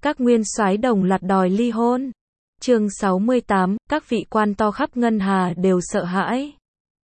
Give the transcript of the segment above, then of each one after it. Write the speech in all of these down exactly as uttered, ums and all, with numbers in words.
Các nguyên soái đồng loạt đòi ly hôn. Chương sáu mươi tám, các vị quan to khắp ngân hà đều sợ hãi.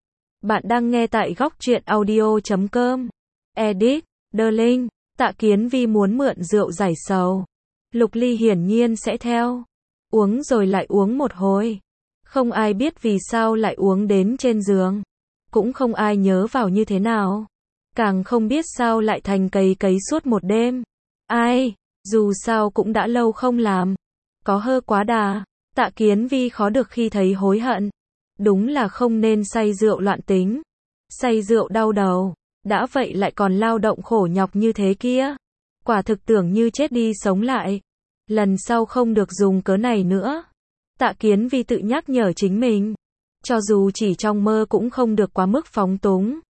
Bạn đang nghe tại góc truyện audio chấm com. Edit, Darling, Tạ Kiến Vi muốn mượn rượu giải sầu. Lục Ly hiển nhiên sẽ theo. Uống rồi lại uống một hồi. Không ai biết vì sao lại uống đến trên giường. Cũng không ai nhớ vào như thế nào. Càng không biết sao lại thành cày cấy suốt một đêm. Ai, dù sao cũng đã lâu không làm. Có hơi quá đà. Tạ Kiến Vi khó được khi thấy hối hận. Đúng là không nên say rượu loạn tính. Say rượu đau đầu. Đã vậy lại còn lao động khổ nhọc như thế kia. Quả thực tưởng như chết đi sống lại. Lần sau không được dùng cớ này nữa. Tạ Kiến Vi tự nhắc nhở chính mình. Cho dù chỉ trong mơ cũng không được quá mức phóng túng.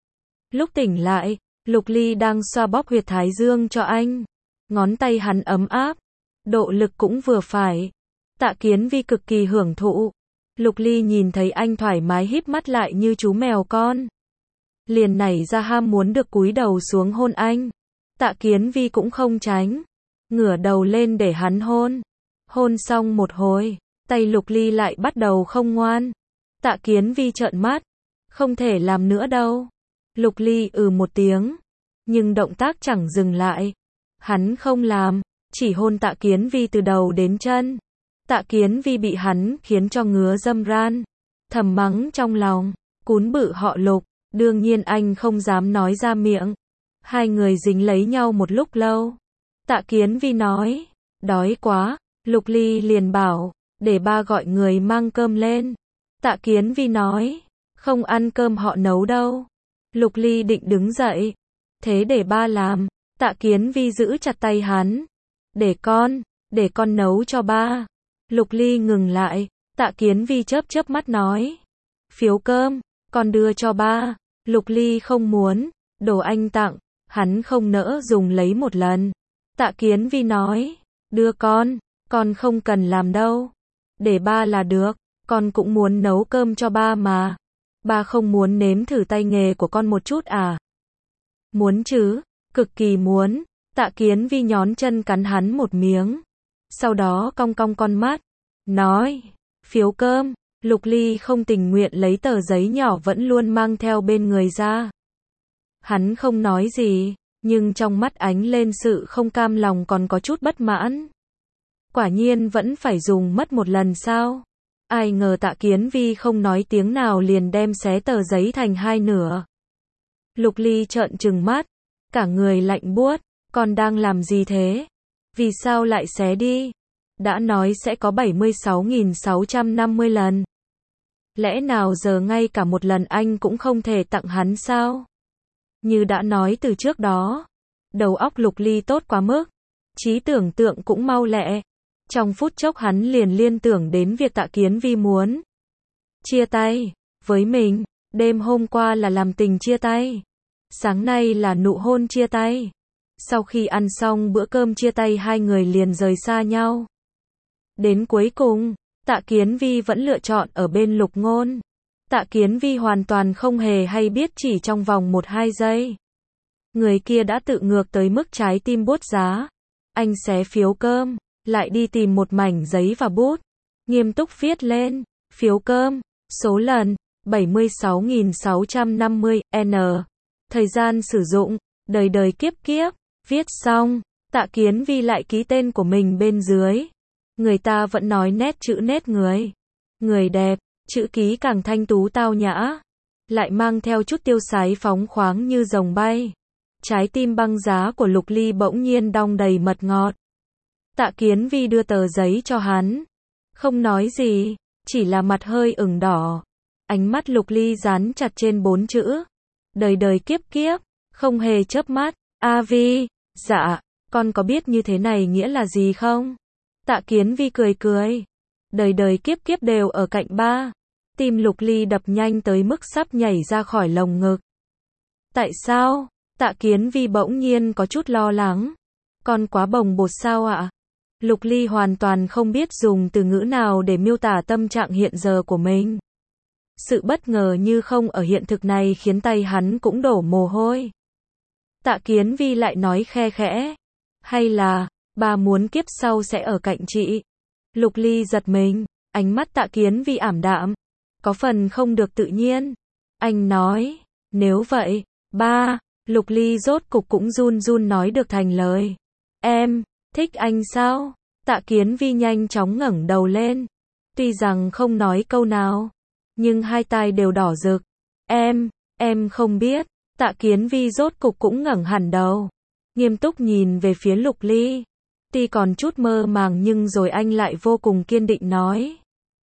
Lúc tỉnh lại, Lục Ly đang xoa bóp huyệt thái dương cho anh. Ngón tay hắn ấm áp. Độ lực cũng vừa phải. Tạ Kiến Vi cực kỳ hưởng thụ. Lục Ly nhìn thấy anh thoải mái híp mắt lại như chú mèo con. Liền nảy ra ham muốn được cúi đầu xuống hôn anh. Tạ Kiến Vi cũng không tránh. Ngửa đầu lên để hắn hôn. Hôn xong một hồi, tay Lục Ly lại bắt đầu không ngoan. Tạ Kiến Vi trợn mắt. Không thể làm nữa đâu. Lục Ly ừ một tiếng. Nhưng động tác chẳng dừng lại. Hắn không làm. Chỉ hôn Tạ Kiến Vi từ đầu đến chân. Tạ Kiến Vi bị hắn khiến cho ngứa dâm ran. Thầm mắng trong lòng. Cún bự họ Lục. Đương nhiên anh không dám nói ra miệng. Hai người dính lấy nhau một lúc lâu. Tạ Kiến Vi nói. Đói quá. Lục Ly liền bảo. Để ba gọi người mang cơm lên. Tạ Kiến Vi nói. Không ăn cơm họ nấu đâu. Lục Ly định đứng dậy. Thế để ba làm. Tạ Kiến Vi giữ chặt tay hắn. Để con. Để con nấu cho ba. Lục Ly ngừng lại. Tạ Kiến Vi chớp chớp mắt nói. Phiếu cơm. Con đưa cho ba. Lục Ly không muốn. Đồ anh tặng. Hắn không nỡ dùng lấy một lần. Tạ Kiến Vi nói. Đưa con. Con không cần làm đâu. Để ba là được. Con cũng muốn nấu cơm cho ba mà. Ba không muốn nếm thử tay nghề của con một chút à? Muốn chứ. Cực kỳ muốn. Tạ Kiến Vi nhón chân cắn hắn một miếng. Sau đó cong cong con mắt. Nói. Phiếu cơm. Lục Ly không tình nguyện lấy tờ giấy nhỏ vẫn luôn mang theo bên người ra. Hắn không nói gì. Nhưng trong mắt ánh lên sự không cam lòng còn có chút bất mãn. Quả nhiên vẫn phải dùng mất một lần sao? Ai ngờ Tạ Kiến Vi không nói tiếng nào liền đem xé tờ giấy thành hai nửa. Lục Ly trợn trừng mắt. Cả người lạnh buốt. Con đang làm gì thế? Vì sao lại xé đi? Đã nói sẽ có bảy mươi sáu nghìn sáu trăm năm mươi lần. Lẽ nào giờ ngay cả một lần anh cũng không thể tặng hắn sao? Như đã nói từ trước đó. Đầu óc Lục Ly tốt quá mức. Trí tưởng tượng cũng mau lẹ. Trong phút chốc hắn liền liên tưởng đến việc Tạ Kiến Vi muốn chia tay với mình. Đêm hôm qua là làm tình chia tay. Sáng nay là nụ hôn chia tay. Sau khi ăn xong bữa cơm chia tay hai người liền rời xa nhau. Đến cuối cùng, Tạ Kiến Vi vẫn lựa chọn ở bên Lục Ngôn. Tạ Kiến Vi hoàn toàn không hề hay biết chỉ trong vòng một hai giây. Người kia đã tự ngược tới mức trái tim buốt giá. Anh xé phiếu cơm, lại đi tìm một mảnh giấy và bút. Nghiêm túc viết lên, phiếu cơm, số lần, bảy mươi sáu nghìn sáu trăm năm mươi, N. Thời gian sử dụng, đời đời kiếp kiếp. Viết xong, Tạ Kiến Vi lại ký tên của mình bên dưới. Người ta vẫn nói nét chữ nét người. Người đẹp, chữ ký càng thanh tú tao nhã. Lại mang theo chút tiêu sái phóng khoáng như rồng bay. Trái tim băng giá của Lục Ly bỗng nhiên đong đầy mật ngọt. Tạ Kiến Vi đưa tờ giấy cho hắn. Không nói gì, chỉ là mặt hơi ửng đỏ. Ánh mắt Lục Ly dán chặt trên bốn chữ. Đời đời kiếp kiếp, không hề chớp mắt. A Vi, dạ, con có biết như thế này nghĩa là gì không? Tạ Kiến Vi cười cười. Đời đời kiếp kiếp đều ở cạnh ba. Tim Lục Ly đập nhanh tới mức sắp nhảy ra khỏi lồng ngực. Tại sao? Tạ Kiến Vi bỗng nhiên có chút lo lắng. Con quá bồng bột sao ạ? Lục Ly hoàn toàn không biết dùng từ ngữ nào để miêu tả tâm trạng hiện giờ của mình. Sự bất ngờ như không ở hiện thực này khiến tay hắn cũng đổ mồ hôi. Tạ Kiến Vi lại nói khe khẽ. Hay là, Ba muốn kiếp sau sẽ ở cạnh chị. Lục Ly giật mình, ánh mắt Tạ Kiến Vi ảm đạm, có phần không được tự nhiên. Anh nói, nếu vậy, ba, Lục Ly rốt cục cũng run run nói được thành lời. Em, thích anh sao? Tạ Kiến Vi nhanh chóng ngẩng đầu lên. Tuy rằng không nói câu nào, nhưng hai tai đều đỏ rực. Em, em không biết. Tạ Kiến Vi rốt cục cũng ngẩng hẳn đầu, nghiêm túc nhìn về phía Lục Ly. Tuy còn chút mơ màng nhưng rồi anh lại vô cùng kiên định nói.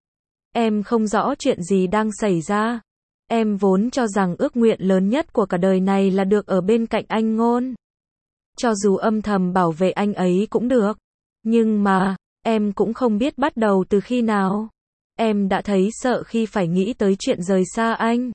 Em không rõ chuyện gì đang xảy ra. Em vốn cho rằng ước nguyện lớn nhất của cả đời này là được ở bên cạnh anh Ngôn. Cho dù âm thầm bảo vệ anh ấy cũng được. Nhưng mà, em cũng không biết bắt đầu từ khi nào. Em đã thấy sợ khi phải nghĩ tới chuyện rời xa anh.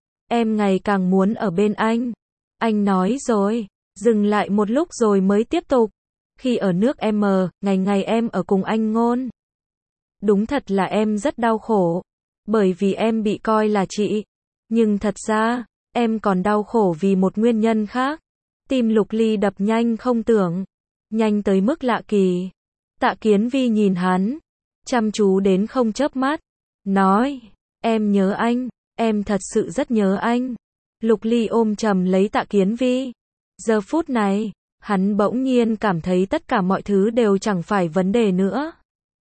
Em ngày càng muốn ở bên anh. Anh nói rồi, dừng lại một lúc rồi mới tiếp tục. Khi ở nước M, ngày ngày em ở cùng anh Ngôn. Đúng thật là em rất đau khổ. Bởi vì em bị coi là chị. Nhưng thật ra, em còn đau khổ vì một nguyên nhân khác. Tim Lục Ly đập nhanh không tưởng. Nhanh tới mức lạ kỳ. Tạ Kiến Vi nhìn hắn. Chăm chú đến không chớp mắt. Nói, em nhớ anh. Em thật sự rất nhớ anh. Lục Ly ôm chầm lấy Tạ Kiến Vi. Giờ phút này, hắn bỗng nhiên cảm thấy tất cả mọi thứ đều chẳng phải vấn đề nữa.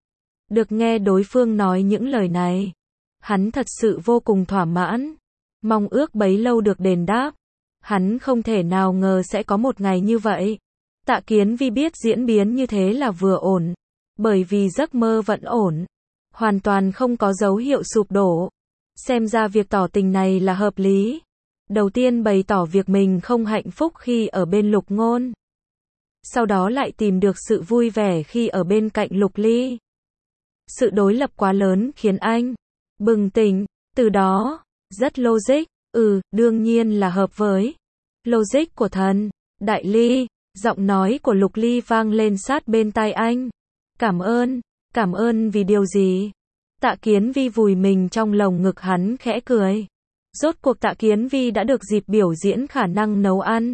Được nghe đối phương nói những lời này, hắn thật sự vô cùng thỏa mãn. Mong ước bấy lâu được đền đáp. Hắn không thể nào ngờ sẽ có một ngày như vậy. Tạ Kiến Vi biết diễn biến như thế là vừa ổn. Bởi vì giấc mơ vẫn ổn. Hoàn toàn không có dấu hiệu sụp đổ. Xem ra việc tỏ tình này là hợp lý. Đầu tiên bày tỏ việc mình không hạnh phúc khi ở bên Lục Ngôn. Sau đó lại tìm được sự vui vẻ khi ở bên cạnh Lục Ly. Sự đối lập quá lớn khiến anh bừng tỉnh. Từ đó, rất logic. Ừ, đương nhiên là hợp với logic của thần. Đại Ly, giọng nói của Lục Ly vang lên sát bên tai anh. Cảm ơn, cảm ơn vì điều gì? Tạ Kiến Vi vùi mình trong lồng ngực hắn khẽ cười. Rốt cuộc Tạ Kiến Vi đã được dịp biểu diễn khả năng nấu ăn.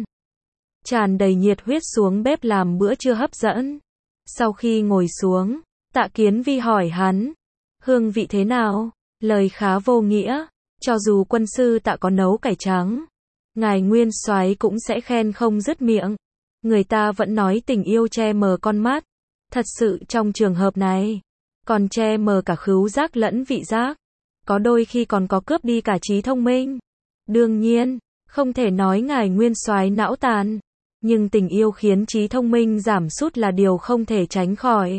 Tràn đầy nhiệt huyết xuống bếp làm bữa trưa hấp dẫn. Sau khi ngồi xuống, Tạ Kiến Vi hỏi hắn. Hương vị thế nào? Lời khá vô nghĩa. Cho dù quân sư Tạ có nấu cải trắng, ngài nguyên soái cũng sẽ khen không dứt miệng. Người ta vẫn nói tình yêu che mờ con mắt. Thật sự trong trường hợp này, còn che mờ cả khứu giác lẫn vị giác. Có đôi khi còn có cướp đi cả trí thông minh. Đương nhiên, không thể nói ngài nguyên soái não tàn. Nhưng tình yêu khiến trí thông minh giảm sút là điều không thể tránh khỏi.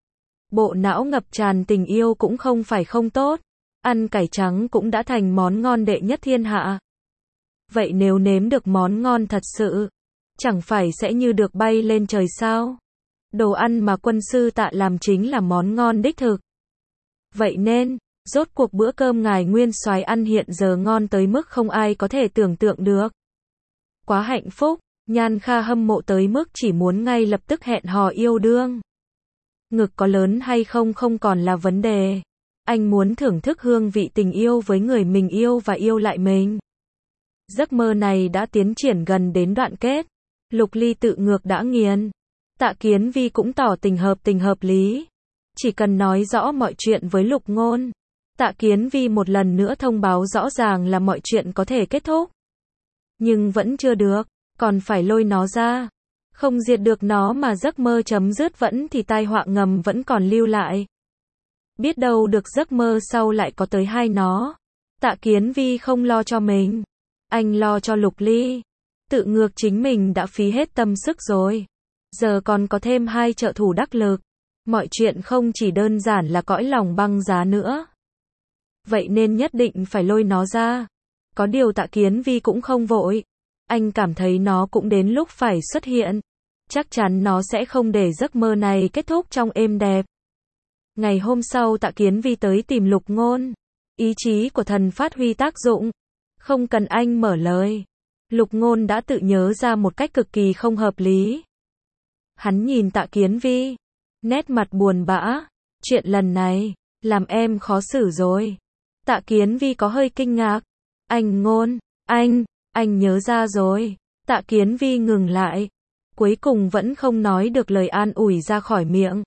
Bộ não ngập tràn tình yêu cũng không phải không tốt. Ăn cải trắng cũng đã thành món ngon đệ nhất thiên hạ. Vậy nếu nếm được món ngon thật sự, chẳng phải sẽ như được bay lên trời sao? Đồ ăn mà quân sư Tạ làm chính là món ngon đích thực. Vậy nên, rốt cuộc bữa cơm ngài nguyên soái ăn hiện giờ ngon tới mức không ai có thể tưởng tượng được. Quá hạnh phúc, Nhan Kha hâm mộ tới mức chỉ muốn ngay lập tức hẹn hò yêu đương. Ngực có lớn hay không không còn là vấn đề. Anh muốn thưởng thức hương vị tình yêu với người mình yêu và yêu lại mình. Giấc mơ này đã tiến triển gần đến đoạn kết. Lục Ly tự ngược đã nghiền. Tạ Kiến Vi cũng tỏ tình hợp tình hợp lý. Chỉ cần nói rõ mọi chuyện với Lục Ngôn. Tạ Kiến Vi một lần nữa thông báo rõ ràng là mọi chuyện có thể kết thúc. Nhưng vẫn chưa được, còn phải lôi nó ra. Không diệt được nó mà giấc mơ chấm dứt vẫn thì tai họa ngầm vẫn còn lưu lại. Biết đâu được giấc mơ sau lại có tới hai nó. Tạ Kiến Vi không lo cho mình. Anh lo cho Lục Ly. Tự ngược chính mình đã phí hết tâm sức rồi. Giờ còn có thêm hai trợ thủ đắc lực. Mọi chuyện không chỉ đơn giản là cõi lòng băng giá nữa. Vậy nên nhất định phải lôi nó ra. Có điều Tạ Kiến Vi cũng không vội. Anh cảm thấy nó cũng đến lúc phải xuất hiện. Chắc chắn nó sẽ không để giấc mơ này kết thúc trong êm đẹp. Ngày hôm sau Tạ Kiến Vi tới tìm Lục Ngôn. Ý chí của thần phát huy tác dụng. Không cần anh mở lời. Lục Ngôn đã tự nhớ ra một cách cực kỳ không hợp lý. Hắn nhìn Tạ Kiến Vi. Nét mặt buồn bã. Chuyện lần này, làm em khó xử rồi. Tạ Kiến Vi có hơi kinh ngạc. Anh Ngôn, anh, anh nhớ ra rồi. Tạ Kiến Vi ngừng lại. cuối cùng vẫn không nói được lời an ủi ra khỏi miệng.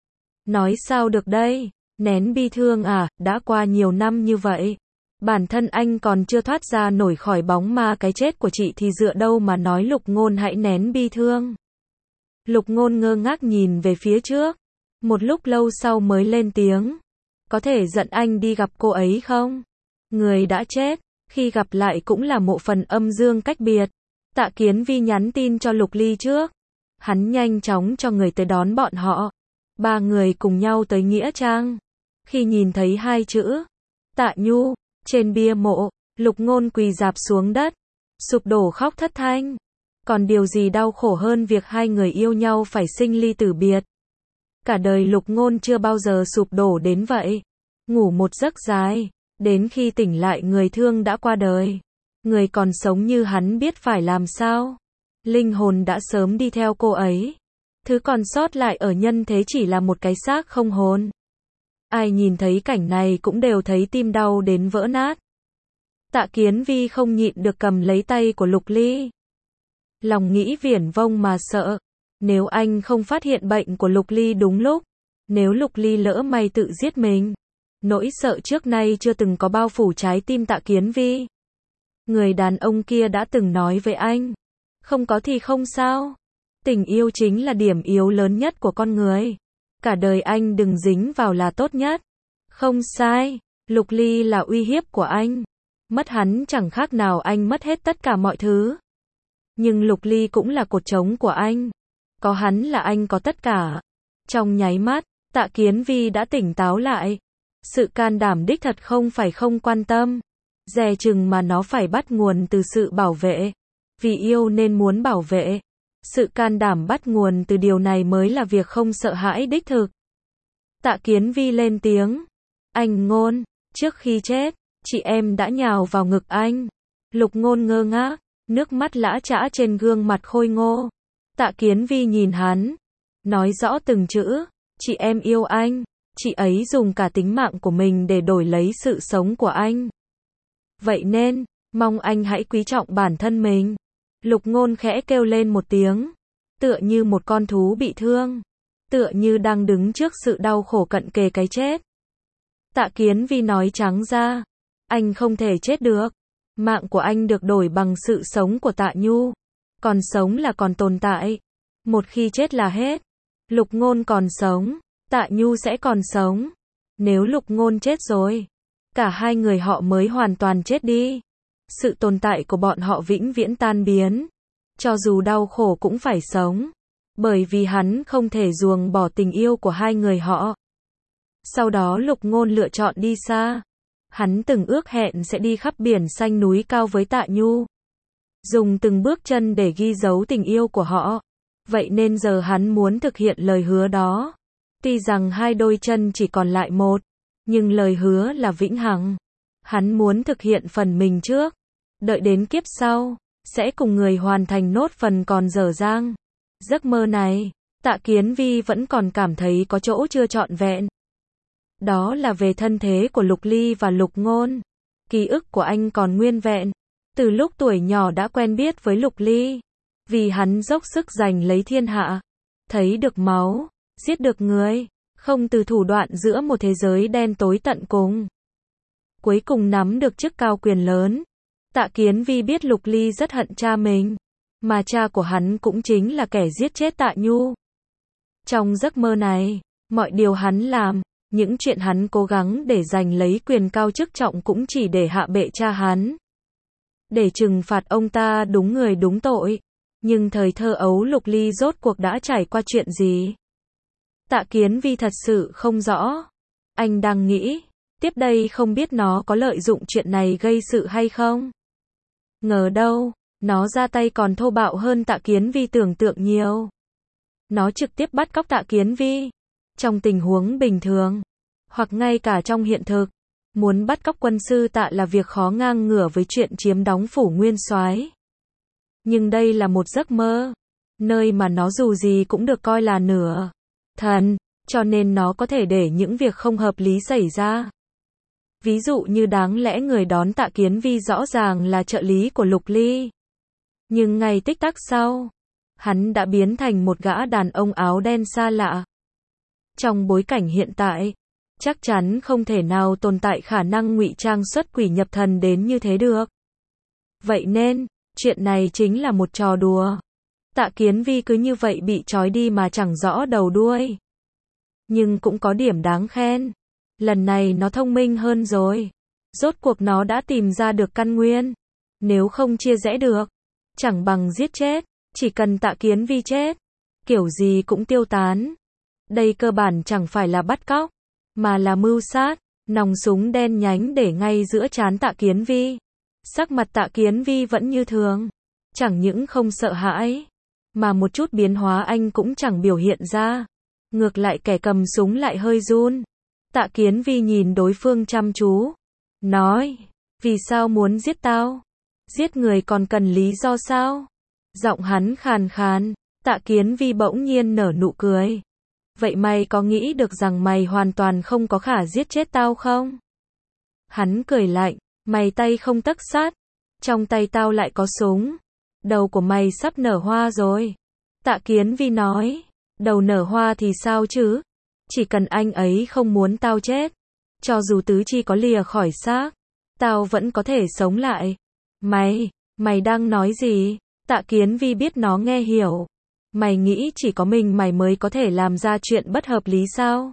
Nói sao được đây, nén bi thương à, đã qua nhiều năm như vậy. Bản thân anh còn chưa thoát ra nổi khỏi bóng ma cái chết của chị thì dựa đâu mà nói Lục Ngôn hãy nén bi thương. Lục Ngôn ngơ ngác nhìn về phía trước, một lúc lâu sau mới lên tiếng. Có thể dẫn anh đi gặp cô ấy không? Người đã chết, khi gặp lại cũng là một phần âm dương cách biệt. Tạ Kiến Vi nhắn tin cho Lục Ly trước. Hắn nhanh chóng cho người tới đón bọn họ. Ba người cùng nhau tới Nghĩa Trang. Khi nhìn thấy hai chữ Tạ Nhu trên bia mộ, Lục Ngôn quỳ rạp xuống đất, sụp đổ khóc thất thanh. Còn điều gì đau khổ hơn việc hai người yêu nhau phải sinh ly tử biệt. Cả đời Lục Ngôn chưa bao giờ sụp đổ đến vậy. Ngủ một giấc dài, đến khi tỉnh lại người thương đã qua đời. Người còn sống như hắn biết phải làm sao. Linh hồn đã sớm đi theo cô ấy. Thứ còn sót lại ở nhân thế chỉ là một cái xác không hồn. Ai nhìn thấy cảnh này cũng đều thấy tim đau đến vỡ nát. Tạ Kiến Vi không nhịn được cầm lấy tay của Lục Ly. Lòng nghĩ viển vông mà sợ. Nếu anh không phát hiện bệnh của Lục Ly đúng lúc, nếu Lục Ly lỡ may tự giết mình, nỗi sợ trước nay chưa từng có bao phủ trái tim Tạ Kiến Vi. Người đàn ông kia đã từng nói với anh, không có thì không sao. Tình yêu chính là điểm yếu lớn nhất của con người. Cả đời anh đừng dính vào là tốt nhất. Không sai, Lục Ly là uy hiếp của anh. Mất hắn chẳng khác nào anh mất hết tất cả mọi thứ. Nhưng Lục Ly cũng là cột trống của anh. Có hắn là anh có tất cả. Trong nháy mắt, Tạ Kiến Vi đã tỉnh táo lại. Sự can đảm đích thật không phải không quan tâm. Dè chừng mà nó phải bắt nguồn từ sự bảo vệ. Vì yêu nên muốn bảo vệ. Sự can đảm bắt nguồn từ điều này mới là việc không sợ hãi đích thực. Tạ Kiến Vi lên tiếng. Anh Ngôn, trước khi chết, chị em đã nhào vào ngực anh. Lục Ngôn ngơ ngác, nước mắt lã chã trên gương mặt khôi ngô. Tạ Kiến Vi nhìn hắn, nói rõ từng chữ, chị em yêu anh, chị ấy dùng cả tính mạng của mình để đổi lấy sự sống của anh. Vậy nên, mong anh hãy quý trọng bản thân mình. Lục Ngôn khẽ kêu lên một tiếng, tựa như một con thú bị thương, tựa như đang đứng trước sự đau khổ cận kề cái chết. Tạ Kiến Vi nói trắng ra, anh không thể chết được. Mạng của anh được đổi bằng sự sống của Tạ Nhu. Còn sống là còn tồn tại. Một khi chết là hết. Lục Ngôn còn sống, Tạ Nhu sẽ còn sống. Nếu Lục Ngôn chết rồi, cả hai người họ mới hoàn toàn chết đi. Sự tồn tại của bọn họ vĩnh viễn tan biến. Cho dù đau khổ cũng phải sống. Bởi vì hắn không thể ruồng bỏ tình yêu của hai người họ. Sau đó Lục Ngôn lựa chọn đi xa. Hắn từng ước hẹn sẽ đi khắp biển xanh núi cao với Tạ Nhu. Dùng từng bước chân để ghi dấu tình yêu của họ. Vậy nên giờ hắn muốn thực hiện lời hứa đó. Tuy rằng hai đôi chân chỉ còn lại một, nhưng lời hứa là vĩnh hằng. Hắn muốn thực hiện phần mình trước. Đợi đến kiếp sau, sẽ cùng người hoàn thành nốt phần còn dở dang. Giấc mơ này, Tạ Kiến Vi vẫn còn cảm thấy có chỗ chưa trọn vẹn. Đó là về thân thế của Lục Ly và Lục Ngôn. Ký ức của anh còn nguyên vẹn. Từ lúc tuổi nhỏ đã quen biết với Lục Ly. Vì hắn dốc sức giành lấy thiên hạ. Thấy được máu, giết được người. Không từ thủ đoạn giữa một thế giới đen tối tận cùng. Cuối cùng nắm được chức cao quyền lớn. Tạ Kiến Vi biết Lục Ly rất hận cha mình. Mà cha của hắn cũng chính là kẻ giết chết Tạ Nhu. Trong giấc mơ này, mọi điều hắn làm, những chuyện hắn cố gắng để giành lấy quyền cao chức trọng cũng chỉ để hạ bệ cha hắn. Để trừng phạt ông ta đúng người đúng tội. Nhưng thời thơ ấu Lục Ly rốt cuộc đã trải qua chuyện gì? Tạ Kiến Vi thật sự không rõ. Anh đang nghĩ, tiếp đây không biết nó có lợi dụng chuyện này gây sự hay không? Ngờ đâu, nó ra tay còn thô bạo hơn Tạ Kiến Vi tưởng tượng nhiều. Nó trực tiếp bắt cóc Tạ Kiến Vi. Trong tình huống bình thường, hoặc ngay cả trong hiện thực, muốn bắt cóc quân sư Tạ là việc khó ngang ngửa với chuyện chiếm đóng phủ nguyên soái. Nhưng đây là một giấc mơ, nơi mà nó dù gì cũng được coi là nửa thần, cho nên nó có thể để những việc không hợp lý xảy ra. Ví dụ như đáng lẽ người đón Tạ Kiến Vi rõ ràng là trợ lý của Lục Ly. Nhưng ngay tích tắc sau, Hắn đã biến thành một gã đàn ông áo đen xa lạ. Trong bối cảnh hiện tại, chắc chắn không thể nào tồn tại khả năng ngụy trang xuất quỷ nhập thần đến như thế được. Vậy nên, chuyện này chính là một trò đùa. Tạ Kiến Vi cứ như vậy bị trói đi mà chẳng rõ đầu đuôi. Nhưng cũng có điểm đáng khen. Lần này nó thông minh hơn rồi. Rốt cuộc nó đã tìm ra được căn nguyên. Nếu không chia rẽ được, chẳng bằng giết chết. Chỉ cần Tạ Kiến Vi chết, kiểu gì cũng tiêu tán. Đây cơ bản chẳng phải là bắt cóc, mà là mưu sát. Nòng súng đen nhánh để ngay giữa trán Tạ Kiến Vi. Sắc mặt Tạ Kiến Vi vẫn như thường. Chẳng những không sợ hãi, mà một chút biến hóa anh cũng chẳng biểu hiện ra. Ngược lại kẻ cầm súng lại hơi run. Tạ Kiến Vi nhìn đối phương chăm chú. Nói, vì sao muốn giết tao? Giết người còn cần lý do sao? Giọng hắn khàn khàn. Tạ Kiến Vi bỗng nhiên nở nụ cười. Vậy mày có nghĩ được rằng mày hoàn toàn không có khả giết chết tao không? Hắn cười lạnh. Mày tay không tấc sắt. Trong tay tao lại có súng. Đầu của mày sắp nở hoa rồi. Tạ Kiến Vi nói. Đầu nở hoa thì sao chứ? Chỉ cần anh ấy không muốn tao chết. Cho dù tứ chi có lìa khỏi xác, tao vẫn có thể sống lại. Mày, mày đang nói gì? Tạ Kiến Vi biết nó nghe hiểu. Mày nghĩ chỉ có mình mày mới có thể làm ra chuyện bất hợp lý sao?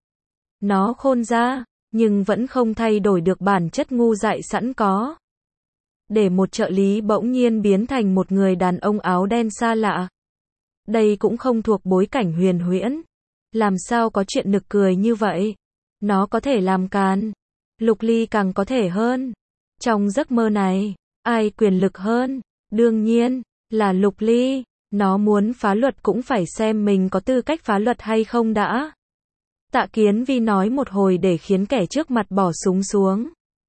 Nó khôn ra, nhưng vẫn không thay đổi được bản chất ngu dại sẵn có. Để một trợ lý bỗng nhiên biến thành một người đàn ông áo đen xa lạ. Đây cũng không thuộc bối cảnh huyền huyễn. Làm sao có chuyện nực cười như vậy? Nó có thể làm càn. Lục Ly càng có thể hơn. Trong giấc mơ này, ai quyền lực hơn? Đương nhiên, là Lục Ly. Nó muốn phá luật cũng phải xem mình có tư cách phá luật hay không đã. Tạ Kiến Vi nói một hồi để khiến kẻ trước mặt bỏ súng xuống.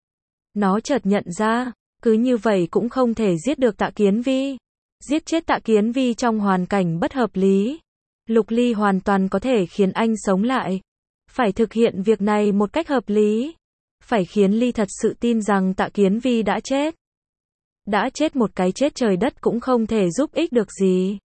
Nó chợt nhận ra, cứ như vậy cũng không thể giết được Tạ Kiến Vi. Giết chết Tạ Kiến Vi trong hoàn cảnh bất hợp lý. Lục Ly hoàn toàn có thể khiến anh sống lại. Phải thực hiện việc này một cách hợp lý. Phải khiến Ly thật sự tin rằng Tạ Kiến Vi đã chết. Đã chết một cái chết trời đất cũng không thể giúp ích được gì.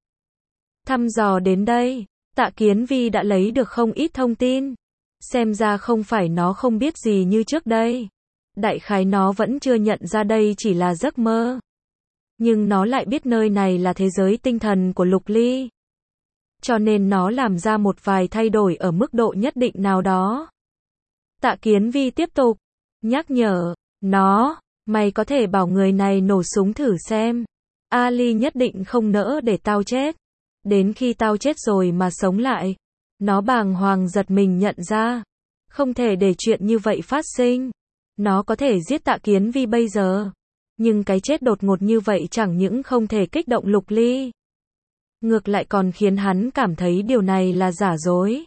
Thăm dò đến đây, Tạ Kiến Vi đã lấy được không ít thông tin. Xem ra không phải nó không biết gì như trước đây. Đại khái nó vẫn chưa nhận ra đây chỉ là giấc mơ. Nhưng nó lại biết nơi này là thế giới tinh thần của Lục Ly. Cho nên nó làm ra một vài thay đổi ở mức độ nhất định nào đó. Tạ Kiến Vi tiếp tục nhắc nhở nó, mày có thể bảo người này nổ súng thử xem. Ali nhất định không nỡ để tao chết. Đến khi tao chết rồi mà sống lại. Nó bàng hoàng giật mình nhận ra. Không thể để chuyện như vậy phát sinh. Nó có thể giết Tạ Kiến Vi bây giờ. Nhưng cái chết đột ngột như vậy chẳng những không thể kích động Lục Ly. Ngược lại còn khiến hắn cảm thấy điều này là giả dối.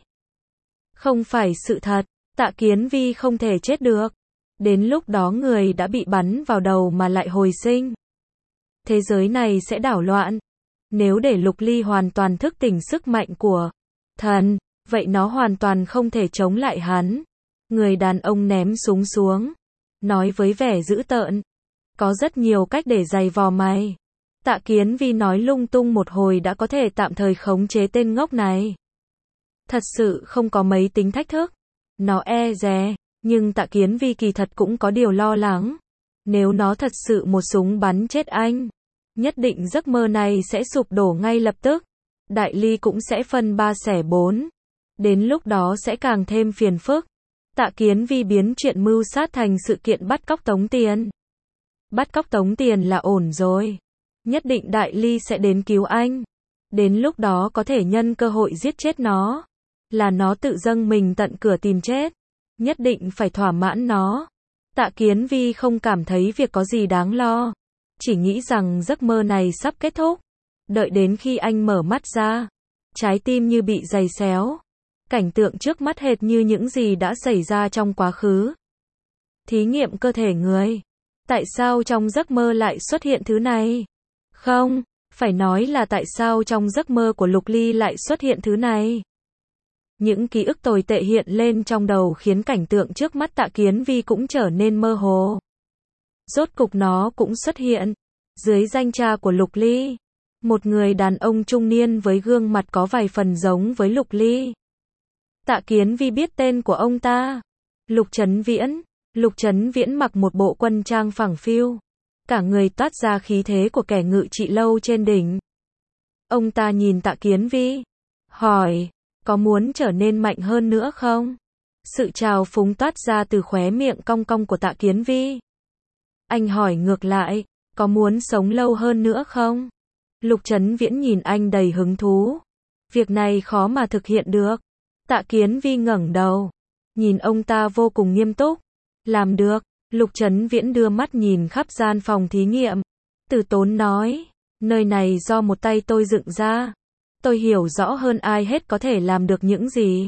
Không phải sự thật. Tạ Kiến Vi không thể chết được. Đến lúc đó người đã bị bắn vào đầu mà lại hồi sinh. Thế giới này sẽ đảo loạn. Nếu để Lục Ly hoàn toàn thức tỉnh sức mạnh của thần, vậy nó hoàn toàn không thể chống lại hắn. Người đàn ông ném súng xuống. Nói với vẻ dữ tợn. Có rất nhiều cách để giày vò mày. Tạ Kiến Vi nói lung tung một hồi đã có thể tạm thời khống chế tên ngốc này. Thật sự không có mấy tính thách thức. Nó e dè, nhưng Tạ Kiến Vi kỳ thật cũng có điều lo lắng. Nếu nó thật sự một súng bắn chết anh, nhất định giấc mơ này sẽ sụp đổ ngay lập tức. Đại Ly cũng sẽ phân ba xẻ bốn. Đến lúc đó sẽ càng thêm phiền phức. Tạ Kiến Vi biến chuyện mưu sát thành sự kiện bắt cóc tống tiền. Bắt cóc tống tiền là ổn rồi. Nhất định Đại Ly sẽ đến cứu anh. Đến lúc đó có thể nhân cơ hội giết chết nó. Là nó tự dâng mình tận cửa tìm chết. Nhất định phải thỏa mãn nó. Tạ Kiến Vi không cảm thấy việc có gì đáng lo. Chỉ nghĩ rằng giấc mơ này sắp kết thúc. Đợi đến khi anh mở mắt ra. Trái tim như bị giày xéo. Cảnh tượng trước mắt hệt như những gì đã xảy ra trong quá khứ. Thí nghiệm cơ thể người. Tại sao trong giấc mơ lại xuất hiện thứ này? Không, phải nói là tại sao trong giấc mơ của Lục Ly lại xuất hiện thứ này? Những ký ức tồi tệ hiện lên trong đầu khiến cảnh tượng trước mắt Tạ Kiến Vi cũng trở nên mơ hồ. Rốt cục nó cũng xuất hiện. Dưới danh cha của Lục Ly. Một người đàn ông trung niên với gương mặt có vài phần giống với Lục Ly. Tạ Kiến Vi biết tên của ông ta. Lục Chấn Viễn. Lục Chấn Viễn mặc một bộ quân trang phẳng phiu. Cả người toát ra khí thế của kẻ ngự trị lâu trên đỉnh. Ông ta nhìn Tạ Kiến Vi. Hỏi, có muốn trở nên mạnh hơn nữa không? Sự trào phúng toát ra từ khóe miệng cong cong của Tạ Kiến Vi. Anh hỏi ngược lại, có muốn sống lâu hơn nữa không? Lục Chấn Viễn nhìn anh đầy hứng thú. Việc này khó mà thực hiện được. Tạ Kiến Vi ngẩng đầu, nhìn ông ta vô cùng nghiêm túc. Làm được. Lục Chấn Viễn đưa mắt nhìn khắp gian phòng thí nghiệm. Từ tốn nói, nơi này do một tay tôi dựng ra. Tôi hiểu rõ hơn ai hết có thể làm được những gì.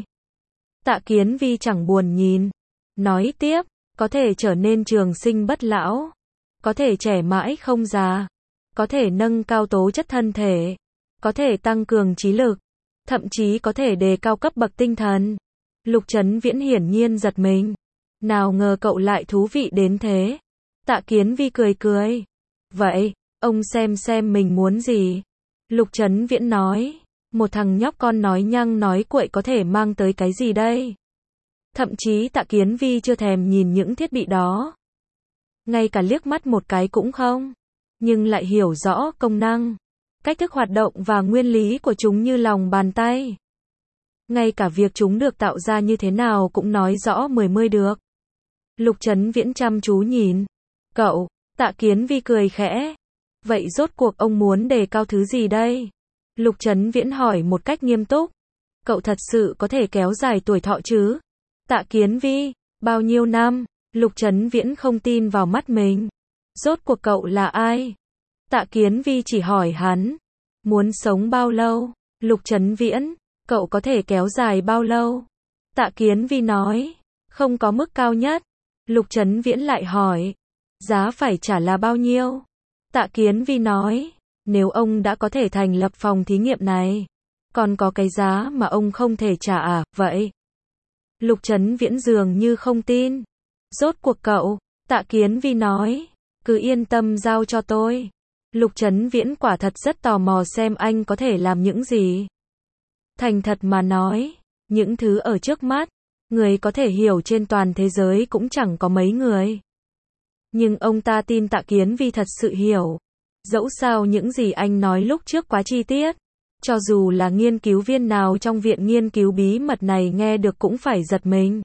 Tạ Kiến Vi chẳng buồn nhìn. Nói tiếp, có thể trở nên trường sinh bất lão. Có thể trẻ mãi không già. Có thể nâng cao tố chất thân thể. Có thể tăng cường trí lực. Thậm chí có thể đề cao cấp bậc tinh thần. Lục Chấn Viễn hiển nhiên giật mình. Nào ngờ cậu lại thú vị đến thế. Tạ Kiến Vi cười cười. Vậy, ông xem xem mình muốn gì. Lục Chấn Viễn nói. Một thằng nhóc con nói nhăng nói cuội có thể mang tới cái gì đây? Thậm chí Tạ Kiến Vi chưa thèm nhìn những thiết bị đó. Ngay cả liếc mắt một cái cũng không. Nhưng lại hiểu rõ công năng, cách thức hoạt động và nguyên lý của chúng như lòng bàn tay. Ngay cả việc chúng được tạo ra như thế nào cũng nói rõ mười mươi được. Lục Chấn Viễn chăm chú nhìn. Cậu, Tạ Kiến Vi cười khẽ. Vậy rốt cuộc ông muốn đề cao thứ gì đây? Lục Chấn Viễn hỏi một cách nghiêm túc. Cậu thật sự có thể kéo dài tuổi thọ chứ? Tạ Kiến Vi, bao nhiêu năm? Lục Chấn Viễn không tin vào mắt mình. Rốt cuộc cậu là ai? Tạ Kiến Vi chỉ hỏi hắn. Muốn sống bao lâu? Lục Chấn Viễn, cậu có thể kéo dài bao lâu? Tạ Kiến Vi nói. Không có mức cao nhất. Lục Chấn Viễn lại hỏi. Giá phải trả là bao nhiêu? Tạ Kiến Vi nói. Nếu ông đã có thể thành lập phòng thí nghiệm này, còn có cái giá mà ông không thể trả à, vậy? Lục Chấn Viễn dường như không tin. Rốt cuộc cậu, Tạ Kiến Vi nói, cứ yên tâm giao cho tôi. Lục Chấn Viễn quả thật rất tò mò xem anh có thể làm những gì. Thành thật mà nói, những thứ ở trước mắt, người có thể hiểu trên toàn thế giới cũng chẳng có mấy người. Nhưng ông ta tin Tạ Kiến Vi thật sự hiểu. Dẫu sao những gì anh nói lúc trước quá chi tiết. Cho dù là nghiên cứu viên nào trong viện nghiên cứu bí mật này nghe được cũng phải giật mình.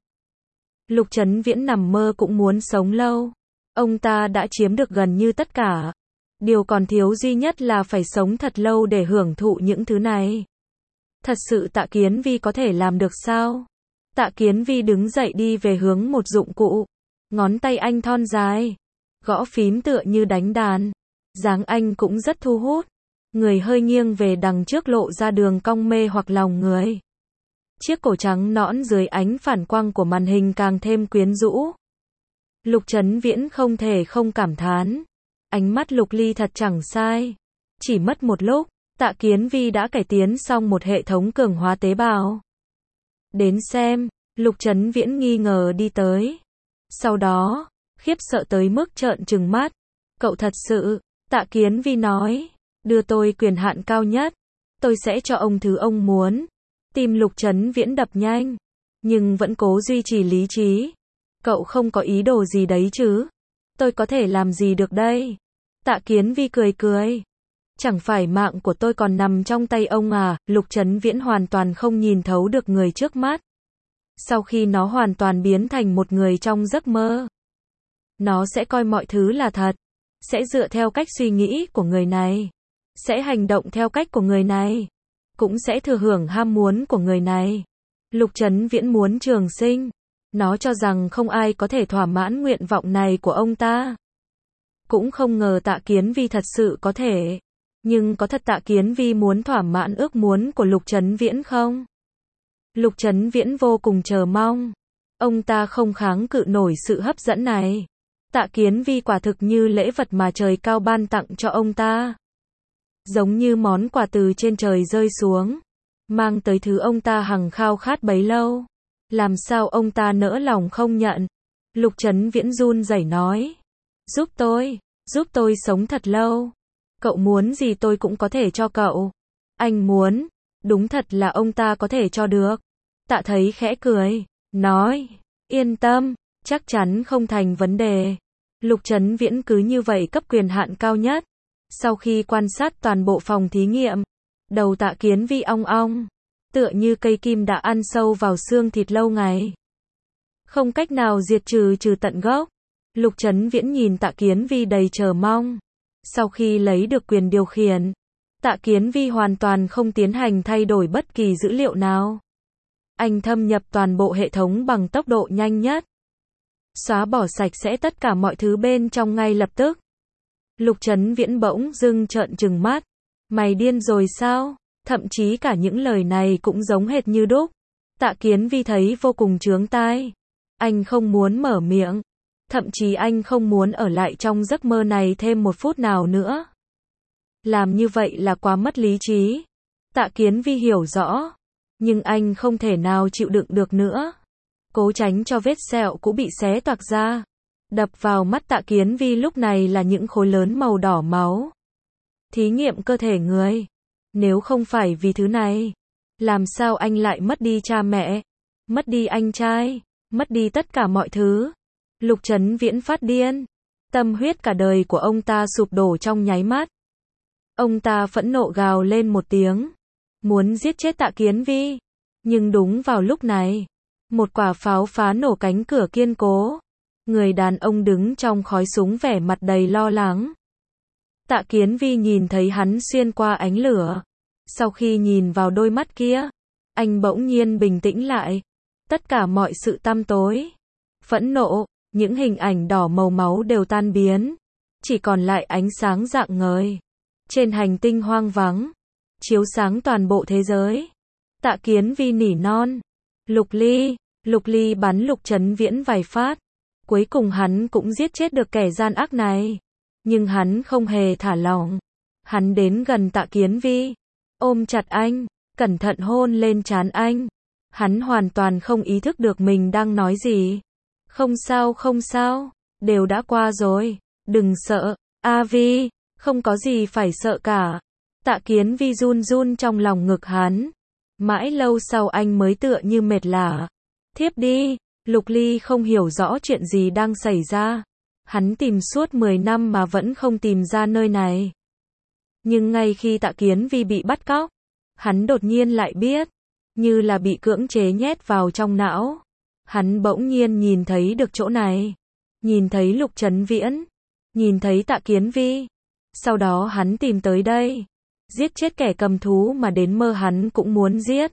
Lục Chấn Viễn nằm mơ cũng muốn sống lâu. Ông ta đã chiếm được gần như tất cả. Điều còn thiếu duy nhất là phải sống thật lâu để hưởng thụ những thứ này. Thật sự Tạ Kiến Vi có thể làm được sao? Tạ Kiến Vi đứng dậy đi về hướng một dụng cụ. Ngón tay anh thon dài. Gõ phím tựa như đánh đàn. Dáng anh cũng rất thu hút. Người hơi nghiêng về đằng trước lộ ra đường cong mê hoặc lòng người. Chiếc cổ trắng nõn dưới ánh phản quang của màn hình càng thêm quyến rũ. Lục Chấn Viễn không thể không cảm thán. Ánh mắt Lục Ly thật chẳng sai. Chỉ mất một lúc, Tạ Kiến Vi đã cải tiến xong một hệ thống cường hóa tế bào. Đến xem, Lục Chấn Viễn nghi ngờ đi tới. Sau đó, khiếp sợ tới mức trợn trừng mắt. Cậu thật sự, Tạ Kiến Vi nói, đưa tôi quyền hạn cao nhất. Tôi sẽ cho ông thứ ông muốn. Tim Lục Chấn Viễn đập nhanh, nhưng vẫn cố duy trì lý trí. Cậu không có ý đồ gì đấy chứ? Tôi có thể làm gì được đây? Tạ Kiến Vi cười cười. Chẳng phải mạng của tôi còn nằm trong tay ông à? Lục Chấn Viễn hoàn toàn không nhìn thấu được người trước mắt. Sau khi nó hoàn toàn biến thành một người trong giấc mơ, nó sẽ coi mọi thứ là thật. Sẽ dựa theo cách suy nghĩ của người này. Sẽ hành động theo cách của người này. Cũng sẽ thừa hưởng ham muốn của người này. Lục Chấn Viễn muốn trường sinh. Nó cho rằng không ai có thể thỏa mãn nguyện vọng này của ông ta. Cũng không ngờ Tạ Kiến Vi thật sự có thể. Nhưng có thật Tạ Kiến Vi muốn thỏa mãn ước muốn của Lục Chấn Viễn không? Lục Chấn Viễn vô cùng chờ mong. Ông ta không kháng cự nổi sự hấp dẫn này. Tạ Kiến Vi quả thực như lễ vật mà trời cao ban tặng cho ông ta. Giống như món quà từ trên trời rơi xuống. Mang tới thứ ông ta hằng khao khát bấy lâu. Làm sao ông ta nỡ lòng không nhận? Lục Chấn Viễn run rẩy nói. Giúp tôi, giúp tôi sống thật lâu. Cậu muốn gì tôi cũng có thể cho cậu. Anh muốn. Đúng thật là ông ta có thể cho được. Tạ Thấy khẽ cười, nói, yên tâm, chắc chắn không thành vấn đề. Lục Chấn Viễn cứ như vậy cấp quyền hạn cao nhất. Sau khi quan sát toàn bộ phòng thí nghiệm, đầu Tạ Kiến Vi ong ong, tựa như cây kim đã ăn sâu vào xương thịt lâu ngày. Không cách nào diệt trừ trừ tận gốc. Lục Chấn Viễn nhìn Tạ Kiến Vi đầy chờ mong. Sau khi lấy được quyền điều khiển, Tạ Kiến Vi hoàn toàn không tiến hành thay đổi bất kỳ dữ liệu nào. Anh thâm nhập toàn bộ hệ thống bằng tốc độ nhanh nhất. Xóa bỏ sạch sẽ tất cả mọi thứ bên trong ngay lập tức. Lục Chấn Viễn bỗng dưng trợn trừng mắt. Mày điên rồi sao? Thậm chí cả những lời này cũng giống hệt như đúc. Tạ Kiến Vi thấy vô cùng chướng tai. Anh không muốn mở miệng. Thậm chí anh không muốn ở lại trong giấc mơ này thêm một phút nào nữa. Làm như vậy là quá mất lý trí. Tạ Kiến Vi hiểu rõ. Nhưng anh không thể nào chịu đựng được nữa. Cố tránh cho vết sẹo cũng bị xé toạc ra. Đập vào mắt Tạ Kiến Vi lúc này là những khối lớn màu đỏ máu. Thí nghiệm cơ thể người. Nếu không phải vì thứ này, làm sao anh lại mất đi cha mẹ, mất đi anh trai, mất đi tất cả mọi thứ. Lục Chấn Viễn phát điên. Tâm huyết cả đời của ông ta sụp đổ trong nháy mắt. Ông ta phẫn nộ gào lên một tiếng. Muốn giết chết Tạ Kiến Vi. Nhưng đúng vào lúc này, một quả pháo phá nổ cánh cửa kiên cố. Người đàn ông đứng trong khói súng vẻ mặt đầy lo lắng. Tạ Kiến Vi nhìn thấy hắn xuyên qua ánh lửa. Sau khi nhìn vào đôi mắt kia, anh bỗng nhiên bình tĩnh lại. Tất cả mọi sự tăm tối, phẫn nộ, những hình ảnh đỏ màu máu đều tan biến. Chỉ còn lại ánh sáng rạng ngời. Trên hành tinh hoang vắng, chiếu sáng toàn bộ thế giới. Tạ Kiến Vi nỉ non. Lục Ly, Lục Ly bắn Lục Chấn Viễn vài phát. Cuối cùng hắn cũng giết chết được kẻ gian ác này. Nhưng hắn không hề thả lỏng. Hắn đến gần Tạ Kiến Vi, ôm chặt anh, cẩn thận hôn lên trán anh. Hắn hoàn toàn không ý thức được mình đang nói gì. Không sao không sao, đều đã qua rồi, đừng sợ, A Vi, không có gì phải sợ cả. Tạ Kiến Vi run run trong lòng ngực hắn. Mãi lâu sau anh mới tựa như mệt lả. Thiếp đi. Lục Ly không hiểu rõ chuyện gì đang xảy ra. Hắn tìm suốt mười năm mà vẫn không tìm ra nơi này. Nhưng ngay khi Tạ Kiến Vi bị bắt cóc, hắn đột nhiên lại biết, như là bị cưỡng chế nhét vào trong não. Hắn bỗng nhiên nhìn thấy được chỗ này, nhìn thấy Lục Chấn Viễn, nhìn thấy Tạ Kiến Vi. Sau đó hắn tìm tới đây, giết chết kẻ cầm thú mà đến mơ hắn cũng muốn giết.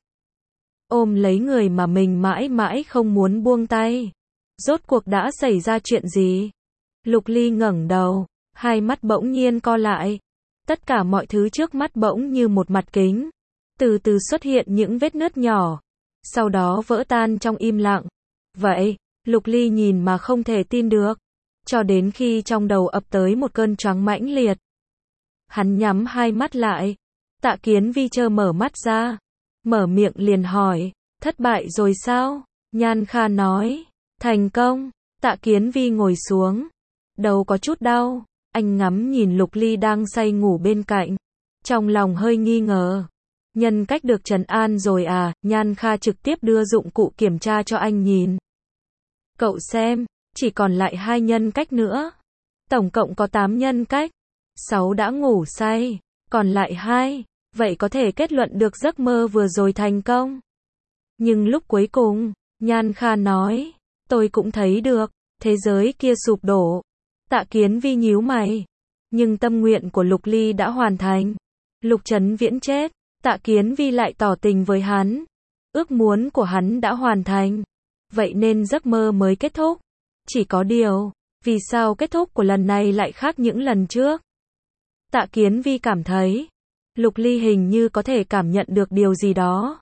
Ôm lấy người mà mình mãi mãi không muốn buông tay. Rốt cuộc đã xảy ra chuyện gì? Lục Ly ngẩng đầu, hai mắt bỗng nhiên co lại. Tất cả mọi thứ trước mắt bỗng như một mặt kính. Từ từ xuất hiện những vết nứt nhỏ. Sau đó vỡ tan trong im lặng. Vậy, Lục Ly nhìn mà không thể tin được. Cho đến khi trong đầu ập tới một cơn choáng mãnh liệt. Hắn nhắm hai mắt lại. Tạ Kiến Vi chơ mở mắt ra. Mở miệng liền hỏi, thất bại rồi sao? Nhan Kha nói, thành công. Tạ Kiến Vi ngồi xuống. Đầu có chút đau. Anh ngắm nhìn Lục Ly đang say ngủ bên cạnh. Trong lòng hơi nghi ngờ. Nhân cách được trấn an rồi à? Nhan Kha trực tiếp đưa dụng cụ kiểm tra cho anh nhìn. Cậu xem, chỉ còn lại hai nhân cách nữa. Tổng cộng có tám nhân cách. Sáu đã ngủ say, còn lại hai. Vậy có thể kết luận được giấc mơ vừa rồi thành công. Nhưng lúc cuối cùng, Nhan Kha nói, tôi cũng thấy được, thế giới kia sụp đổ. Tạ Kiến Vi nhíu mày. Nhưng tâm nguyện của Lục Ly đã hoàn thành. Lục Chấn Viễn chết, Tạ Kiến Vi lại tỏ tình với hắn. Ước muốn của hắn đã hoàn thành. Vậy nên giấc mơ mới kết thúc. Chỉ có điều, vì sao kết thúc của lần này lại khác những lần trước? Tạ Kiến Vi cảm thấy, Lục Ly hình như có thể cảm nhận được điều gì đó.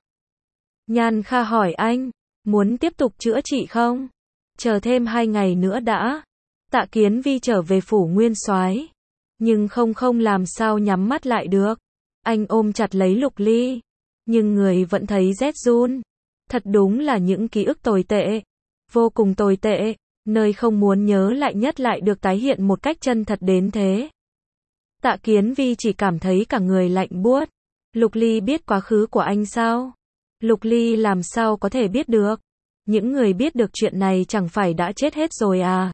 Nhan Kha hỏi anh, muốn tiếp tục chữa trị không? Chờ thêm hai ngày nữa đã. Tạ Kiến Vi trở về phủ Nguyên Soái, nhưng không không làm sao nhắm mắt lại được. Anh ôm chặt lấy Lục Ly, nhưng người vẫn thấy rét run. Thật đúng là những ký ức tồi tệ, vô cùng tồi tệ, nơi không muốn nhớ lại nhất lại được tái hiện một cách chân thật đến thế. Tạ Kiến Vi chỉ cảm thấy cả người lạnh buốt. Lục Ly biết quá khứ của anh sao? Lục Ly làm sao có thể biết được? Những người biết được chuyện này chẳng phải đã chết hết rồi à?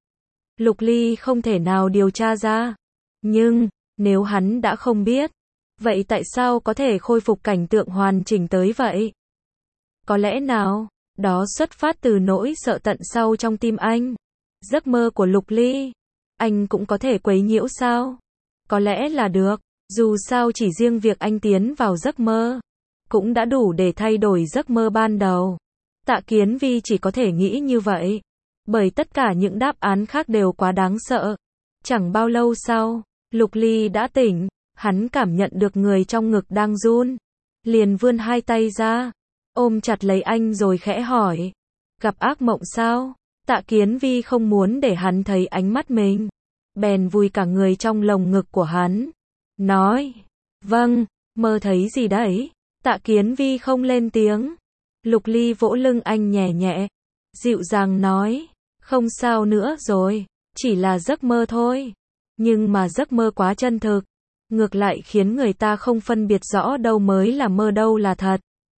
Lục Ly không thể nào điều tra ra. Nhưng, nếu hắn đã không biết, vậy tại sao có thể khôi phục cảnh tượng hoàn chỉnh tới vậy? Có lẽ nào, đó xuất phát từ nỗi sợ tận sâu trong tim anh. Giấc mơ của Lục Ly, anh cũng có thể quấy nhiễu sao? Có lẽ là được, dù sao chỉ riêng việc anh tiến vào giấc mơ, cũng đã đủ để thay đổi giấc mơ ban đầu. Tạ Kiến Vi chỉ có thể nghĩ như vậy, bởi tất cả những đáp án khác đều quá đáng sợ. Chẳng bao lâu sau, Lục Ly đã tỉnh, hắn cảm nhận được người trong ngực đang run. Liền vươn hai tay ra, ôm chặt lấy anh rồi khẽ hỏi. Gặp ác mộng sao? Tạ Kiến Vi không muốn để hắn thấy ánh mắt mình. Bèn vùi cả người trong lồng ngực của hắn. Nói, vâng, mơ thấy gì đấy? Tạ Kiến Vi không lên tiếng. Lục Ly vỗ lưng anh nhẹ nhẹ, dịu dàng nói, không sao nữa rồi, chỉ là giấc mơ thôi. Nhưng mà giấc mơ quá chân thực, ngược lại khiến người ta không phân biệt rõ đâu mới là mơ đâu là thật.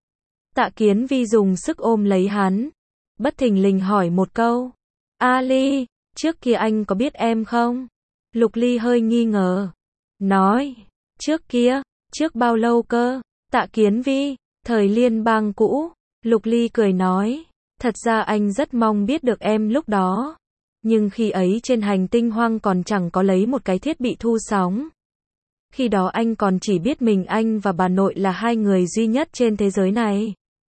Tạ Kiến Vi dùng sức ôm lấy hắn, bất thình lình hỏi một câu. A Ly, trước kia anh có biết em không? Lục Ly hơi nghi ngờ. Nói, trước kia, trước bao lâu cơ? Tạ Kiến Vi, thời liên bang cũ. Lục Ly cười nói, thật ra anh rất mong biết được em lúc đó. Nhưng khi ấy trên hành tinh hoang còn chẳng có lấy một cái thiết bị thu sóng. Khi đó anh còn chỉ biết mình anh và bà nội là hai người duy nhất trên thế giới này.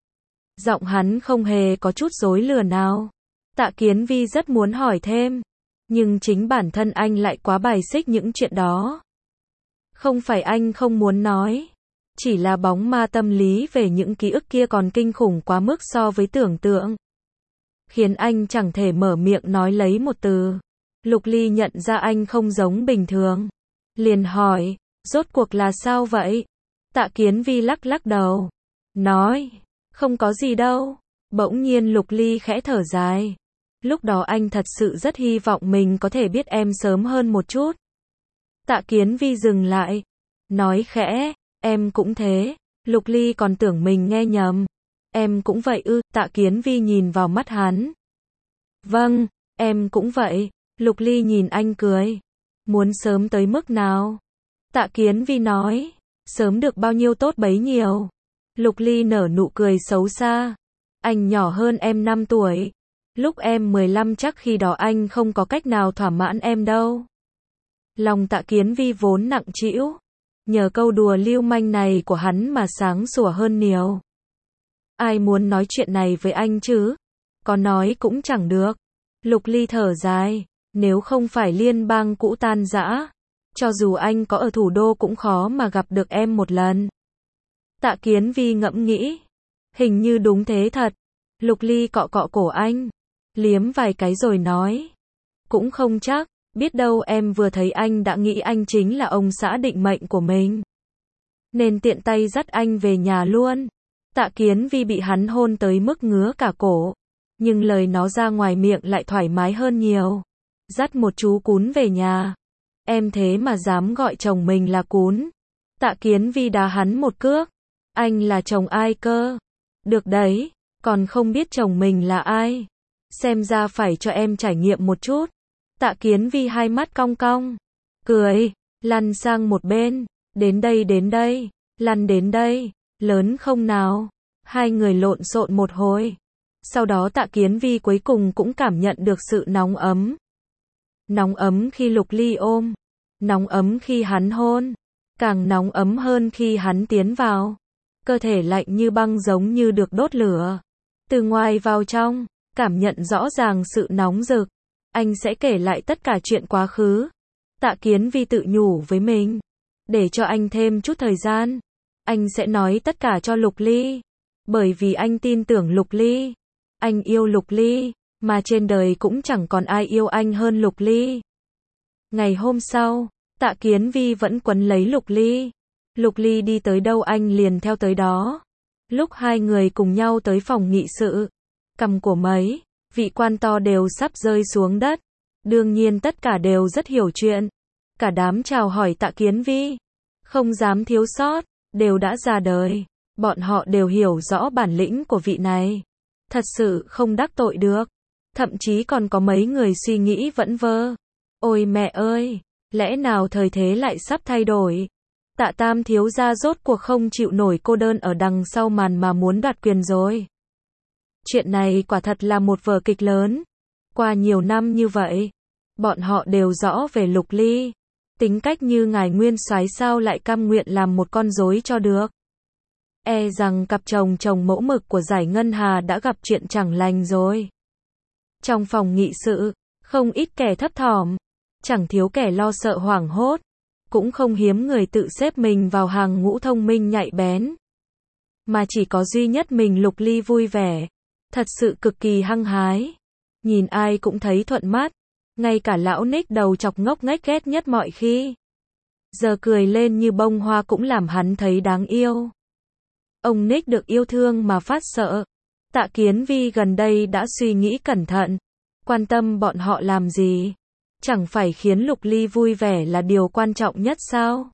Giọng hắn không hề có chút dối lừa nào. Tạ Kiến Vi rất muốn hỏi thêm, nhưng chính bản thân anh lại quá bài xích những chuyện đó. Không phải anh không muốn nói, chỉ là bóng ma tâm lý về những ký ức kia còn kinh khủng quá mức so với tưởng tượng, khiến anh chẳng thể mở miệng nói lấy một từ. Lục Ly nhận ra anh không giống bình thường, liền hỏi, rốt cuộc là sao vậy? Tạ Kiến Vi lắc lắc đầu, nói, không có gì đâu. Bỗng nhiên Lục Ly khẽ thở dài. Lúc đó anh thật sự rất hy vọng mình có thể biết em sớm hơn một chút. Tạ Kiến Vi dừng lại, nói khẽ, em cũng thế. Lục Ly còn tưởng mình nghe nhầm. Em cũng vậy ư? Tạ Kiến Vi nhìn vào mắt hắn. Vâng, em cũng vậy. Lục Ly nhìn anh cười. Muốn sớm tới mức nào? Tạ Kiến Vi nói, sớm được bao nhiêu tốt bấy nhiêu. Lục Ly nở nụ cười xấu xa. Anh nhỏ hơn em năm tuổi. Lúc em mười lăm chắc khi đó anh không có cách nào thỏa mãn em đâu. Lòng Tạ Kiến Vi vốn nặng trĩu, nhờ câu đùa lưu manh này của hắn mà sáng sủa hơn nhiều. Ai muốn nói chuyện này với anh chứ? Có nói cũng chẳng được. Lục Ly thở dài, nếu không phải liên bang cũ tan rã, cho dù anh có ở thủ đô cũng khó mà gặp được em một lần. Tạ Kiến Vi ngẫm nghĩ, hình như đúng thế thật. Lục Ly cọ cọ cổ anh, liếm vài cái rồi nói, cũng không chắc, biết đâu em vừa thấy anh đã nghĩ anh chính là ông xã định mệnh của mình, nên tiện tay dắt anh về nhà luôn. Tạ Kiến Vi bị hắn hôn tới mức ngứa cả cổ, nhưng lời nó ra ngoài miệng lại thoải mái hơn nhiều. Dắt một chú cún về nhà, em thế mà dám gọi chồng mình là cún. Tạ Kiến Vi đá hắn một cước, anh là chồng ai cơ? Được đấy, còn không biết chồng mình là ai? Xem ra phải cho em trải nghiệm một chút. Tạ Kiến Vi hai mắt cong cong, cười, lăn sang một bên, đến đây đến đây, lăn đến đây, lớn không nào? Hai người lộn xộn một hồi. Sau đó Tạ Kiến Vi cuối cùng cũng cảm nhận được sự nóng ấm. Nóng ấm khi Lục Ly ôm, nóng ấm khi hắn hôn, càng nóng ấm hơn khi hắn tiến vào. Cơ thể lạnh như băng giống như được đốt lửa. Từ ngoài vào trong, cảm nhận rõ ràng sự nóng rực. Anh sẽ kể lại tất cả chuyện quá khứ. Tạ Kiến Vi tự nhủ với mình. Để cho anh thêm chút thời gian, anh sẽ nói tất cả cho Lục Ly. Bởi vì anh tin tưởng Lục Ly. Anh yêu Lục Ly, mà trên đời cũng chẳng còn ai yêu anh hơn Lục Ly. Ngày hôm sau, Tạ Kiến Vi vẫn quấn lấy Lục Ly. Lục Ly đi tới đâu anh liền theo tới đó. Lúc hai người cùng nhau tới phòng nghị sự, cằm của mấy vị quan to đều sắp rơi xuống đất. Đương nhiên tất cả đều rất hiểu chuyện. Cả đám chào hỏi Tạ Kiến Vi. Không dám thiếu sót, đều đã già đời. Bọn họ đều hiểu rõ bản lĩnh của vị này. Thật sự không đắc tội được. Thậm chí còn có mấy người suy nghĩ vẫn vơ. Ôi mẹ ơi, lẽ nào thời thế lại sắp thay đổi? Tạ Tam thiếu gia rốt cuộc không chịu nổi cô đơn ở đằng sau màn mà muốn đoạt quyền rồi. Chuyện này quả thật là một vở kịch lớn. Qua nhiều năm như vậy, bọn họ đều rõ về Lục Ly. Tính cách như ngài nguyên soái sao lại cam nguyện làm một con rối cho được. E rằng cặp chồng chồng mẫu mực của Giải Ngân Hà đã gặp chuyện chẳng lành rồi. Trong phòng nghị sự, không ít kẻ thấp thỏm, chẳng thiếu kẻ lo sợ hoảng hốt, cũng không hiếm người tự xếp mình vào hàng ngũ thông minh nhạy bén. Mà chỉ có duy nhất mình Lục Ly vui vẻ, thật sự cực kỳ hăng hái. Nhìn ai cũng thấy thuận mắt, ngay cả lão Nick đầu chọc ngốc nghếch ghét nhất mọi khi. Giờ cười lên như bông hoa cũng làm hắn thấy đáng yêu. Ông Nick được yêu thương mà phát sợ. Tạ Kiến Vi gần đây đã suy nghĩ cẩn thận, quan tâm bọn họ làm gì. Chẳng phải khiến Lục Ly vui vẻ là điều quan trọng nhất sao?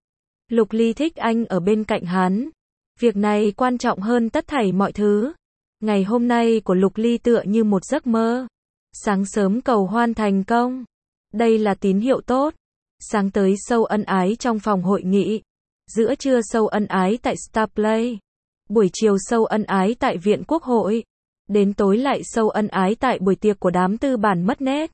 Lục Ly thích anh ở bên cạnh hắn. Việc này quan trọng hơn tất thảy mọi thứ. Ngày hôm nay của Lục Ly tựa như một giấc mơ. Sáng sớm cầu hoan thành công. Đây là tín hiệu tốt. Sáng tới sâu ân ái trong phòng hội nghị. Giữa trưa sâu ân ái tại Star Play. Buổi chiều sâu ân ái tại Viện Quốc hội. Đến tối lại sâu ân ái tại buổi tiệc của đám tư bản mất nét.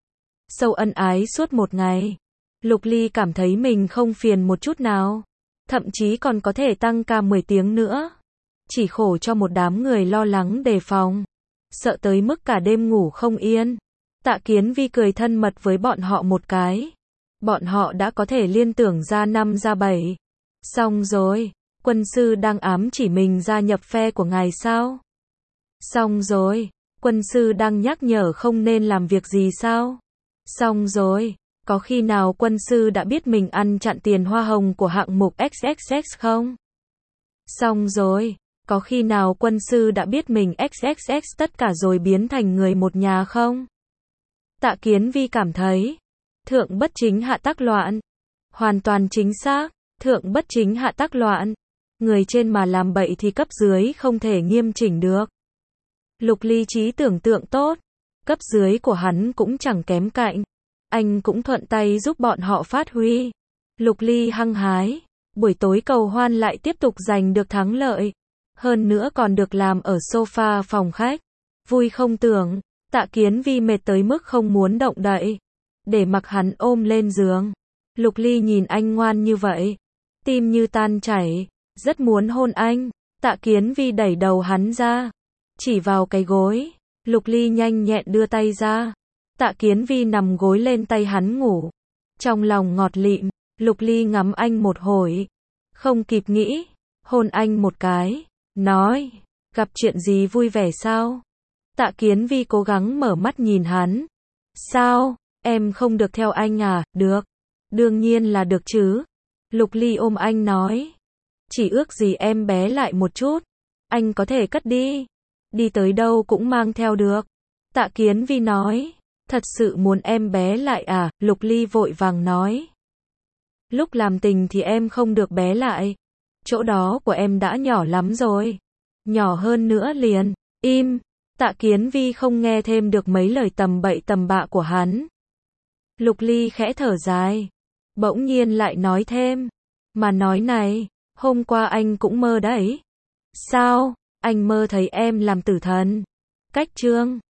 Sâu ân ái suốt một ngày. Lục Ly cảm thấy mình không phiền một chút nào. Thậm chí còn có thể tăng ca mười tiếng nữa. Chỉ khổ cho một đám người lo lắng đề phòng. Sợ tới mức cả đêm ngủ không yên. Tạ Kiến Vi cười thân mật với bọn họ một cái. Bọn họ đã có thể liên tưởng ra năm ra bảy. Xong rồi, quân sư đang ám chỉ mình gia nhập phe của ngài sao? Xong rồi, quân sư đang nhắc nhở không nên làm việc gì sao? Xong rồi, có khi nào quân sư đã biết mình ăn chặn tiền hoa hồng của hạng mục ích ích ích không? Xong rồi, có khi nào quân sư đã biết mình ích ích ích tất cả rồi biến thành người một nhà không? Tạ Kiến Vi cảm thấy, thượng bất chính hạ tắc loạn. Hoàn toàn chính xác, thượng bất chính hạ tắc loạn. Người trên mà làm bậy thì cấp dưới không thể nghiêm chỉnh được. Lục Ly trí tưởng tượng tốt, cấp dưới của hắn cũng chẳng kém cạnh. Anh cũng thuận tay giúp bọn họ phát huy. Lục Ly hăng hái, buổi tối cầu hoan lại tiếp tục giành được thắng lợi. Hơn nữa còn được làm ở sofa phòng khách. Vui không tưởng, Tạ Kiến Vi mệt tới mức không muốn động đậy. Để mặc hắn ôm lên giường. Lục Ly nhìn anh ngoan như vậy. Tim như tan chảy, rất muốn hôn anh. Tạ Kiến Vi đẩy đầu hắn ra. Chỉ vào cái gối. Lục Ly nhanh nhẹn đưa tay ra. Tạ Kiến Vi nằm gối lên tay hắn ngủ. Trong lòng ngọt lịm, Lục Ly ngắm anh một hồi. Không kịp nghĩ, hôn anh một cái. Nói, gặp chuyện gì vui vẻ sao? Tạ Kiến Vi cố gắng mở mắt nhìn hắn. Sao, em không được theo anh à? Được. Đương nhiên là được chứ. Lục Ly ôm anh nói. Chỉ ước gì em bé lại một chút. Anh có thể cất đi. Đi tới đâu cũng mang theo được. Tạ Kiến Vi nói. Thật sự muốn em bé lại à? Lục Ly vội vàng nói. Lúc làm tình thì em không được bé lại. Chỗ đó của em đã nhỏ lắm rồi. Nhỏ hơn nữa liền. Im. Tạ Kiến Vi không nghe thêm được mấy lời tầm bậy tầm bạ của hắn. Lục Ly khẽ thở dài. Bỗng nhiên lại nói thêm. Mà nói này, hôm qua anh cũng mơ đấy. Sao? Anh mơ thấy em làm tử thần. Cách chương.